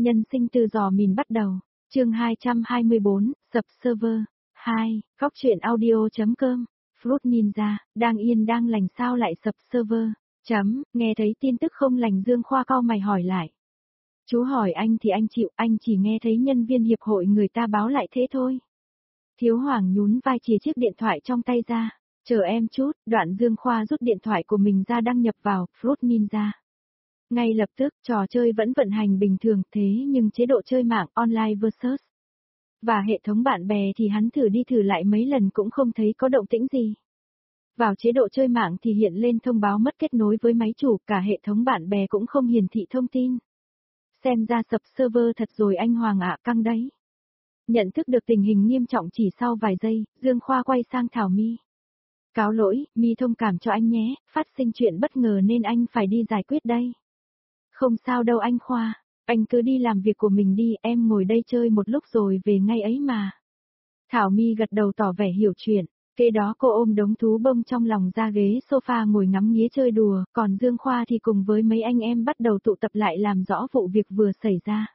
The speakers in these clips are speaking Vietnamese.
Nhân sinh từ giò mìn bắt đầu. Chương 224, sập server. 2. Góc truyện audio.com. Fruit Ninja, đang yên đang lành sao lại sập server. Nghe thấy tin tức không lành Dương Khoa cau mày hỏi lại. Chú hỏi anh thì anh chịu, anh chỉ nghe thấy nhân viên hiệp hội người ta báo lại thế thôi. Thiếu Hoàng nhún vai chìa chiếc điện thoại trong tay ra. Chờ em chút, đoạn Dương Khoa rút điện thoại của mình ra đăng nhập vào Fruit Ninja. Ngay lập tức, trò chơi vẫn vận hành bình thường thế nhưng chế độ chơi mạng online versus và hệ thống bạn bè thì hắn thử đi thử lại mấy lần cũng không thấy có động tĩnh gì. Vào chế độ chơi mạng thì hiện lên thông báo mất kết nối với máy chủ, cả hệ thống bạn bè cũng không hiển thị thông tin. Xem ra sập server thật rồi anh Hoàng ạ, căng đấy. Nhận thức được tình hình nghiêm trọng chỉ sau vài giây, Dương Khoa quay sang Thảo My. Cáo lỗi, My thông cảm cho anh nhé, phát sinh chuyện bất ngờ nên anh phải đi giải quyết đây. Không sao đâu anh Khoa, anh cứ đi làm việc của mình đi, em ngồi đây chơi một lúc rồi về ngay ấy mà. Thảo My gật đầu tỏ vẻ hiểu chuyện, kế đó cô ôm đống thú bông trong lòng ra ghế sofa ngồi ngắm nghía chơi đùa, còn Dương Khoa thì cùng với mấy anh em bắt đầu tụ tập lại làm rõ vụ việc vừa xảy ra.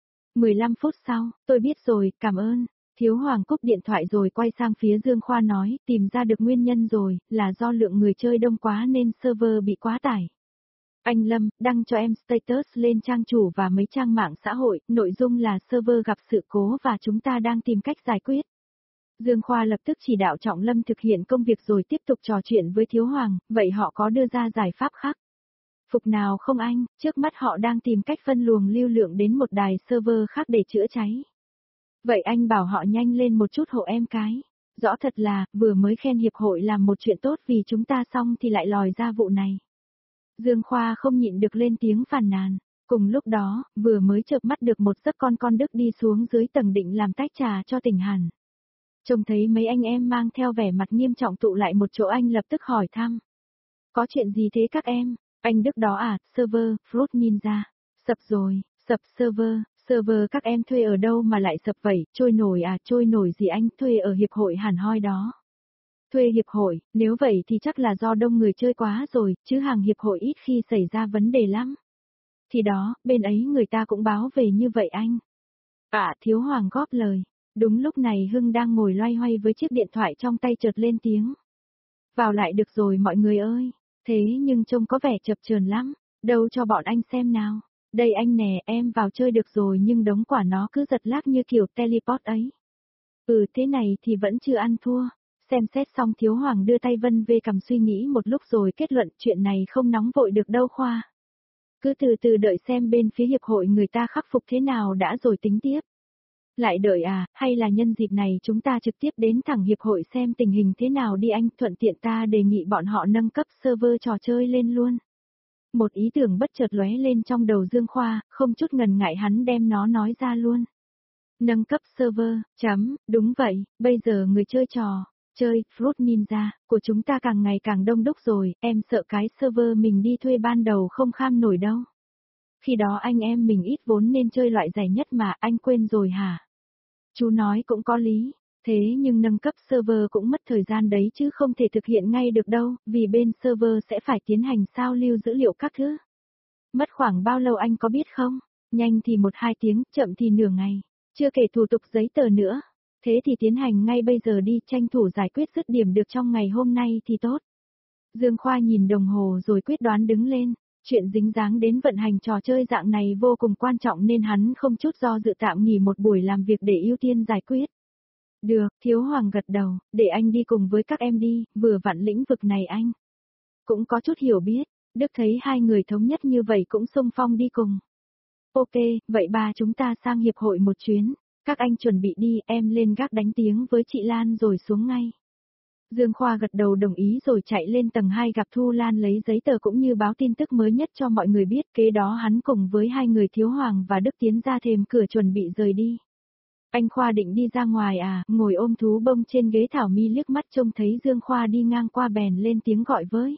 15 phút sau, tôi biết rồi, cảm ơn. Thiếu Hoàng cúp điện thoại rồi quay sang phía Dương Khoa nói, tìm ra được nguyên nhân rồi, là do lượng người chơi đông quá nên server bị quá tải. Anh Lâm, đăng cho em status lên trang chủ và mấy trang mạng xã hội, nội dung là server gặp sự cố và chúng ta đang tìm cách giải quyết. Dương Khoa lập tức chỉ đạo Trọng Lâm thực hiện công việc rồi tiếp tục trò chuyện với Thiếu Hoàng, vậy họ có đưa ra giải pháp khác? Phục nào không anh, trước mắt họ đang tìm cách phân luồng lưu lượng đến một đài server khác để chữa cháy. Vậy anh bảo họ nhanh lên một chút hộ em cái. Rõ thật là, vừa mới khen hiệp hội làm một chuyện tốt vì chúng ta xong thì lại lòi ra vụ này. Dương Khoa không nhịn được lên tiếng phàn nàn. Cùng lúc đó, vừa mới chợp mắt được một giấc con Đức đi xuống dưới tầng định làm tách trà cho tỉnh hẳn. Trông thấy mấy anh em mang theo vẻ mặt nghiêm trọng tụ lại một chỗ anh lập tức hỏi thăm. Có chuyện gì thế các em? Anh Đức đó à, server, Fruit Ninja. Sập rồi, sập server các em thuê ở đâu mà lại sập vậy, trôi nổi à, trôi nổi gì anh, thuê ở hiệp hội hẳn hoi đó. Thuê hiệp hội, nếu vậy thì chắc là do đông người chơi quá rồi, chứ hàng hiệp hội ít khi xảy ra vấn đề lắm. Thì đó, bên ấy người ta cũng báo về như vậy anh. Thiếu Hoàng góp lời. Đúng lúc này Hưng đang ngồi loay hoay với chiếc điện thoại trong tay chợt lên tiếng. Vào lại được rồi mọi người ơi, thế nhưng trông có vẻ chập chờn lắm, đâu cho bọn anh xem nào. Đây anh nè, em vào chơi được rồi nhưng đống quả nó cứ giật lag như kiểu teleport ấy. Thế này thì vẫn chưa ăn thua. Xem xét xong Thiếu Hoàng đưa tay vân về cầm suy nghĩ một lúc rồi kết luận chuyện này không nóng vội được đâu Khoa. Cứ từ từ đợi xem bên phía hiệp hội người ta khắc phục thế nào đã rồi tính tiếp. Lại đợi à, hay là nhân dịp này chúng ta trực tiếp đến thẳng hiệp hội xem tình hình thế nào đi anh, thuận tiện ta đề nghị bọn họ nâng cấp server trò chơi lên luôn. Một ý tưởng bất chợt lóe lên trong đầu Dương Khoa, không chút ngần ngại hắn đem nó nói ra luôn. Nâng cấp server, đúng vậy, bây giờ người chơi chơi Fruit Ninja của chúng ta càng ngày càng đông đúc rồi, em sợ cái server mình đi thuê ban đầu không kham nổi đâu. Khi đó anh em mình ít vốn nên chơi loại rẻ nhất mà, anh quên rồi hả? Chú nói cũng có lý, thế nhưng nâng cấp server cũng mất thời gian đấy chứ không thể thực hiện ngay được đâu, vì bên server sẽ phải tiến hành sao lưu dữ liệu các thứ. Mất khoảng bao lâu anh có biết không? Nhanh thì 1-2 tiếng, chậm thì nửa ngày, chưa kể thủ tục giấy tờ nữa. Thế thì tiến hành ngay bây giờ đi, tranh thủ giải quyết dứt điểm được trong ngày hôm nay thì tốt. Dương Khoa nhìn đồng hồ rồi quyết đoán đứng lên. Chuyện dính dáng đến vận hành trò chơi dạng này vô cùng quan trọng nên hắn không chút do dự tạm nghỉ một buổi làm việc để ưu tiên giải quyết. Được, Thiếu Hoàng gật đầu, để anh đi cùng với các em đi, vừa vặn lĩnh vực này anh cũng có chút hiểu biết. Đức thấy hai người thống nhất như vậy cũng xung phong đi cùng. Ok, vậy ba chúng ta sang hiệp hội một chuyến, các anh chuẩn bị đi, em lên gác đánh tiếng với chị Lan rồi xuống ngay. Dương Khoa gật đầu đồng ý rồi chạy lên tầng 2 gặp Thu Lan lấy giấy tờ cũng như báo tin tức mới nhất cho mọi người biết, kế đó hắn cùng với hai người Thiếu Hoàng và Đức tiến ra thềm cửa chuẩn bị rời đi. Anh Khoa định đi ra ngoài à, ngồi ôm thú bông trên ghế Thảo My liếc mắt trông thấy Dương Khoa đi ngang qua bèn lên tiếng gọi với.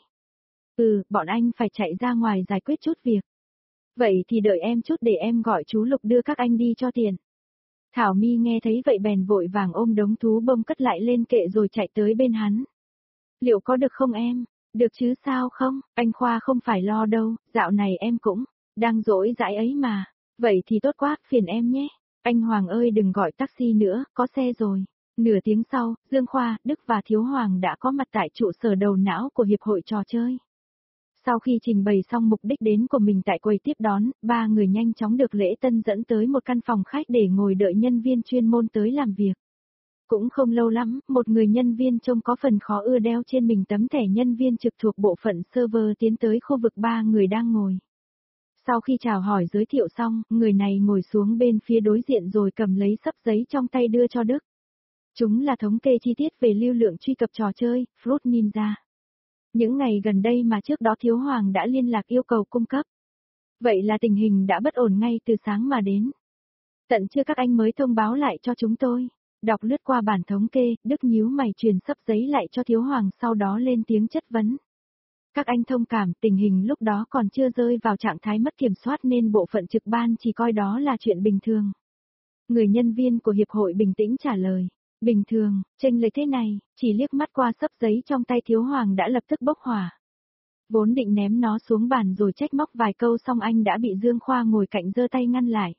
Bọn anh phải chạy ra ngoài giải quyết chút việc. Vậy thì đợi em chút để em gọi chú Lục đưa các anh đi cho tiền. Thảo My nghe thấy vậy bèn vội vàng ôm đống thú bông cất lại lên kệ rồi chạy tới bên hắn. Liệu có được không em? Được chứ sao không, anh Khoa không phải lo đâu, dạo này em cũng đang rỗi rãi ấy mà. Vậy thì tốt quá, phiền em nhé. Anh Hoàng ơi đừng gọi taxi nữa, có xe rồi. Nửa tiếng sau, Dương Khoa, Đức và Thiếu Hoàng đã có mặt tại trụ sở đầu não của Hiệp hội trò chơi. Sau khi trình bày xong mục đích đến của mình tại quầy tiếp đón, ba người nhanh chóng được lễ tân dẫn tới một căn phòng khách để ngồi đợi nhân viên chuyên môn tới làm việc. Cũng không lâu lắm, một người nhân viên trông có phần khó ưa đeo trên mình tấm thẻ nhân viên trực thuộc bộ phận server tiến tới khu vực ba người đang ngồi. Sau khi chào hỏi giới thiệu xong, người này ngồi xuống bên phía đối diện rồi cầm lấy xấp giấy trong tay đưa cho Đức. Chúng là thống kê chi tiết về lưu lượng truy cập trò chơi, Fruit Ninja. Những ngày gần đây mà trước đó Thiếu Hoàng đã liên lạc yêu cầu cung cấp. Vậy là tình hình đã bất ổn ngay từ sáng mà đến. Tận trưa các anh mới thông báo lại cho chúng tôi. Đọc lướt qua bản thống kê, Đức nhíu mày truyền xấp giấy lại cho Thiếu Hoàng sau đó lên tiếng chất vấn. Các anh thông cảm, tình hình lúc đó còn chưa rơi vào trạng thái mất kiểm soát nên bộ phận trực ban chỉ coi đó là chuyện bình thường. Người nhân viên của hiệp hội bình tĩnh trả lời. Bình thường, chênh lệch thế này, chỉ liếc mắt qua xấp giấy trong tay Thiếu Hoàng đã lập tức bốc hỏa. Vốn định ném nó xuống bàn rồi trách móc vài câu xong anh đã bị Dương Khoa ngồi cạnh giơ tay ngăn lại.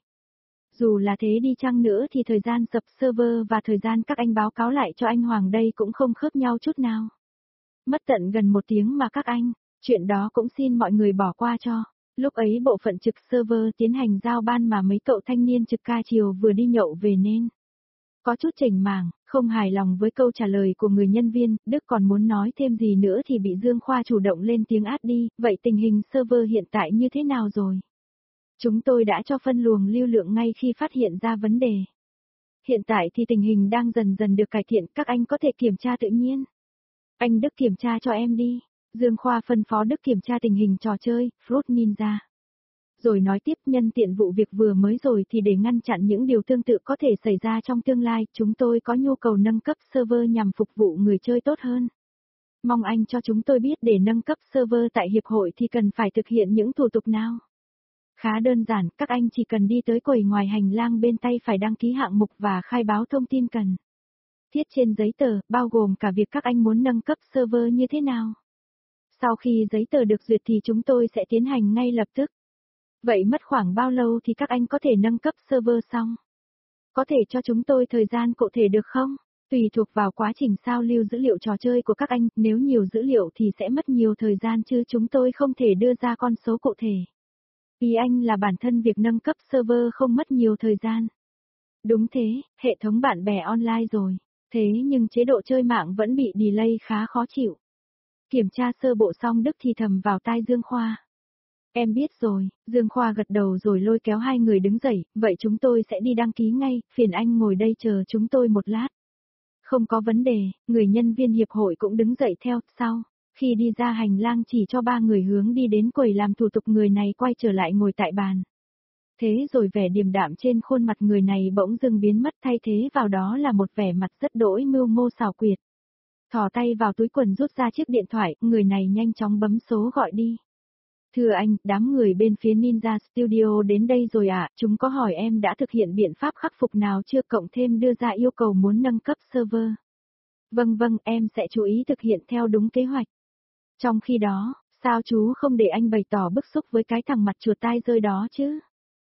Dù là thế đi chăng nữa thì thời gian sập server và thời gian các anh báo cáo lại cho anh Hoàng đây cũng không khớp nhau chút nào. Mất tận gần 1 tiếng mà các anh, chuyện đó cũng xin mọi người bỏ qua cho. Lúc ấy bộ phận trực server tiến hành giao ban mà mấy cậu thanh niên trực ca chiều vừa đi nhậu về nên có chút chểnh mảng, không hài lòng với câu trả lời của người nhân viên, Đức còn muốn nói thêm gì nữa thì bị Dương Khoa chủ động lên tiếng át đi, vậy tình hình server hiện tại như thế nào rồi? Chúng tôi đã cho phân luồng lưu lượng ngay khi phát hiện ra vấn đề. Hiện tại thì tình hình đang dần dần được cải thiện, các anh có thể kiểm tra tự nhiên. Anh Đức kiểm tra cho em đi. Dương Khoa phân phó Đức kiểm tra tình hình trò chơi, Fruit Ninja. Rồi nói tiếp nhân tiện vụ việc vừa mới rồi thì để ngăn chặn những điều tương tự có thể xảy ra trong tương lai, chúng tôi có nhu cầu nâng cấp server nhằm phục vụ người chơi tốt hơn. Mong anh cho chúng tôi biết để nâng cấp server tại hiệp hội thì cần phải thực hiện những thủ tục nào. Khá đơn giản, các anh chỉ cần đi tới quầy ngoài hành lang bên tay phải đăng ký hạng mục và khai báo thông tin cần thiết trên giấy tờ, bao gồm cả việc các anh muốn nâng cấp server như thế nào. Sau khi giấy tờ được duyệt thì chúng tôi sẽ tiến hành ngay lập tức. Vậy mất khoảng bao lâu thì các anh có thể nâng cấp server xong? Có thể cho chúng tôi thời gian cụ thể được không? Tùy thuộc vào quá trình sao lưu dữ liệu trò chơi của các anh, nếu nhiều dữ liệu thì sẽ mất nhiều thời gian chứ chúng tôi không thể đưa ra con số cụ thể. Ý anh là bản thân việc nâng cấp server không mất nhiều thời gian. Đúng thế, hệ thống bạn bè online rồi. Thế nhưng chế độ chơi mạng vẫn bị delay khá khó chịu. Kiểm tra sơ bộ xong Đức thì thầm vào tai Dương Khoa. Em biết rồi, Dương Khoa gật đầu rồi lôi kéo hai người đứng dậy, vậy chúng tôi sẽ đi đăng ký ngay, phiền anh ngồi đây chờ chúng tôi một lát. Không có vấn đề, người nhân viên hiệp hội cũng đứng dậy theo, sau. Khi đi ra hành lang chỉ cho ba người hướng đi đến quầy làm thủ tục người này quay trở lại ngồi tại bàn. Thế rồi vẻ điềm đạm trên khuôn mặt người này bỗng dưng biến mất thay thế vào đó là một vẻ mặt rất đỗi mưu mô xảo quyệt. Thò tay vào túi quần rút ra chiếc điện thoại, người này nhanh chóng bấm số gọi đi. Thưa anh, đám người bên phía Ninja Studio đến đây rồi ạ, chúng có hỏi em đã thực hiện biện pháp khắc phục nào chưa cộng thêm đưa ra yêu cầu muốn nâng cấp server. Vâng vâng, em sẽ chú ý thực hiện theo đúng kế hoạch. Trong khi đó, sao chú không để anh bày tỏ bức xúc với cái thằng mặt chuột tai rơi đó chứ?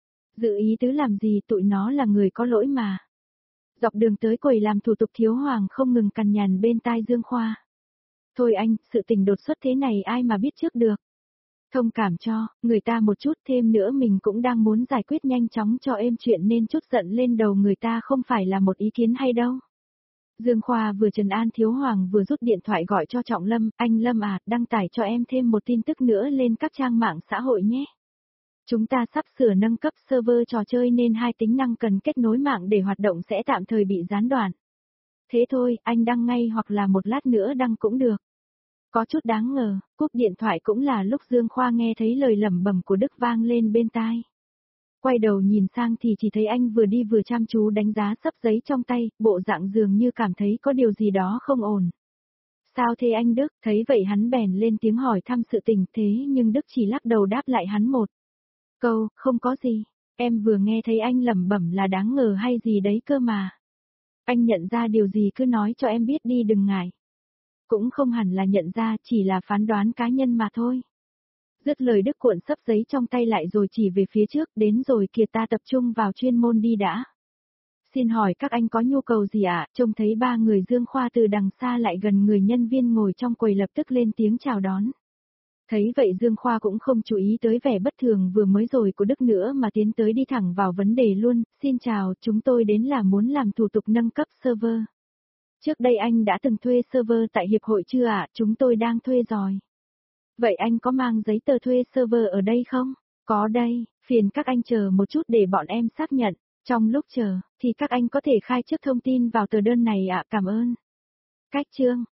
Dự ý tứ làm gì, tụi nó là người có lỗi mà. Dọc đường tới quầy làm thủ tục Thiếu Hoàng không ngừng cằn nhằn bên tai Dương Khoa. Thôi anh, sự tình đột xuất thế này ai mà biết trước được. Thông cảm cho, người ta một chút thêm nữa mình cũng đang muốn giải quyết nhanh chóng cho êm chuyện nên chút giận lên đầu người ta không phải là một ý kiến hay đâu. Dương Khoa vừa trấn an Thiếu Hoàng vừa rút điện thoại gọi cho Trọng Lâm, anh Lâm à, đăng tải cho em thêm một tin tức nữa lên các trang mạng xã hội nhé. Chúng ta sắp sửa nâng cấp server trò chơi nên hai tính năng cần kết nối mạng để hoạt động sẽ tạm thời bị gián đoạn. Thế thôi, anh đăng ngay hoặc là một lát nữa đăng cũng được. Có chút đáng ngờ, cúp điện thoại cũng là lúc Dương Khoa nghe thấy lời lẩm bẩm của Đức vang lên bên tai. Quay đầu nhìn sang thì chỉ thấy anh vừa đi vừa chăm chú đánh giá xấp giấy trong tay, bộ dạng dường như cảm thấy có điều gì đó không ổn. Sao thế anh Đức, thấy vậy hắn bèn lên tiếng hỏi thăm sự tình thế nhưng Đức chỉ lắc đầu đáp lại hắn một câu, không có gì, em vừa nghe thấy anh lẩm bẩm là đáng ngờ hay gì đấy cơ mà. Anh nhận ra điều gì cứ nói cho em biết đi đừng ngại. Cũng không hẳn là nhận ra, chỉ là phán đoán cá nhân mà thôi. Dứt lời Đức cuộn sấp giấy trong tay lại rồi chỉ về phía trước, đến rồi kìa ta tập trung vào chuyên môn đi đã. Xin hỏi các anh có nhu cầu gì ạ? Trông thấy ba người Dương Khoa từ đằng xa lại gần người nhân viên ngồi trong quầy lập tức lên tiếng chào đón. Thấy vậy Dương Khoa cũng không chú ý tới vẻ bất thường vừa mới rồi của Đức nữa mà tiến tới đi thẳng vào vấn đề luôn. Xin chào, chúng tôi đến là muốn làm thủ tục nâng cấp server. Trước đây anh đã từng thuê server tại hiệp hội chưa ạ? Chúng tôi đang thuê rồi. Vậy anh có mang giấy tờ thuê server ở đây không? Có đây, phiền các anh chờ một chút để bọn em xác nhận. Trong lúc chờ, thì các anh có thể khai trước thông tin vào tờ đơn này ạ, cảm ơn. Cách chương